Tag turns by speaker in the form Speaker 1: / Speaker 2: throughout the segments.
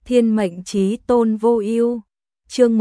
Speaker 1: Thiên mệnh chí tôn vô ưu. Chương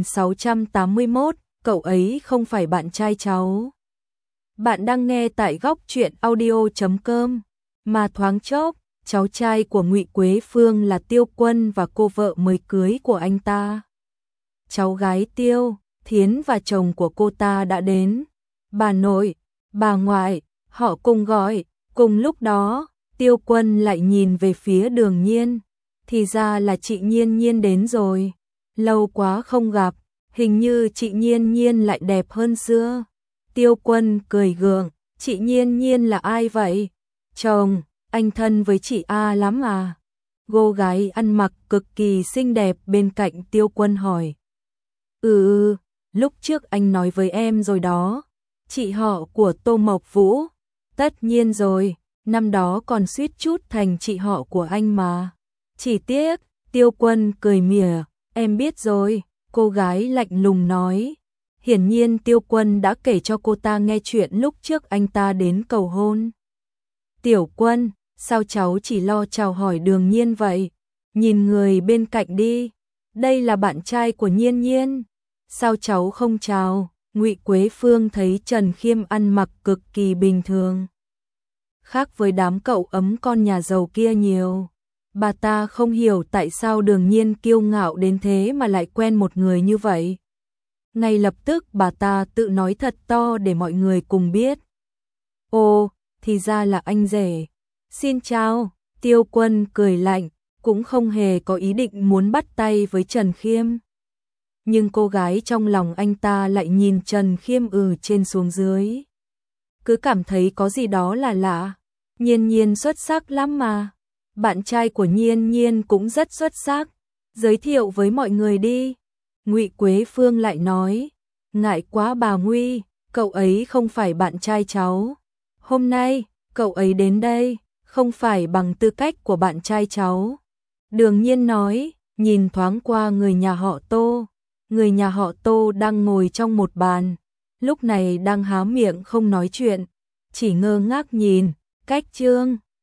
Speaker 1: 1681, cậu ấy không phải bạn trai cháu. Bạn đang nghe tại góc truyện audio.com. Mà thoáng chốc, cháu trai của Ngụy Quế Phương là Tiêu Quân và cô vợ mới cưới của anh ta. Cháu gái Tiêu Thiến và chồng của cô ta đã đến. Bà nội, bà ngoại, họ cùng gọi. Cùng lúc đó, Tiêu Quân lại nhìn về phía Đường Nhiên. Thì ra là chị Nhiên Nhiên đến rồi. Lâu quá không gặp, hình như chị Nhiên Nhiên lại đẹp hơn xưa. Tiêu Quân cười gượng, chị Nhiên Nhiên là ai vậy? Chồng, anh thân với chị A lắm à? Cô gái ăn mặc cực kỳ xinh đẹp bên cạnh Tiêu Quân hỏi. Lúc trước anh nói với em rồi đó. Chị họ của Tô Mộc Vũ. Tất nhiên rồi, năm đó còn suýt chút thành chị họ của anh mà. Chỉ tiếc, Tiêu Quân cười mỉa, em biết rồi, cô gái lạnh lùng nói. Hiển nhiên Tiêu Quân đã kể cho cô ta nghe chuyện lúc trước anh ta đến cầu hôn. Tiểu Quân, sao cháu chỉ lo chào hỏi Đường Nhiên vậy? Nhìn người bên cạnh đi, đây là bạn trai của Nhiên Nhiên. Sao cháu không chào? Ngụy Quế Phương thấy Trần Khiêm ăn mặc cực kỳ bình thường. Khác với đám cậu ấm con nhà giàu kia nhiều. Bà ta không hiểu tại sao Đường Nhiên kiêu ngạo đến thế mà lại quen một người như vậy. Ngay lập tức bà ta tự nói thật to để mọi người cùng biết. Ồ, thì ra là anh rể. Xin chào, Tiêu Quân cười lạnh, cũng không hề có ý định muốn bắt tay với Trần Khiêm. Nhưng cô gái trong lòng anh ta lại nhìn Trần Khiêm trên xuống dưới. Cứ cảm thấy có gì đó là lạ. Nhiên Nhiên xuất sắc lắm mà. Bạn trai của Nhiên Nhiên cũng rất xuất sắc. Giới thiệu với mọi người đi. Ngụy Quế Phương lại nói. Ngại quá bà Nguy, cậu ấy không phải bạn trai cháu. Hôm nay, cậu ấy đến đây, không phải bằng tư cách của bạn trai cháu. Đường Nhiên nói, nhìn thoáng qua người nhà họ Tô. Người nhà họ Tô đang ngồi trong một bàn. Lúc này đang há miệng không nói chuyện. Chỉ ngơ ngác nhìn, cách Trương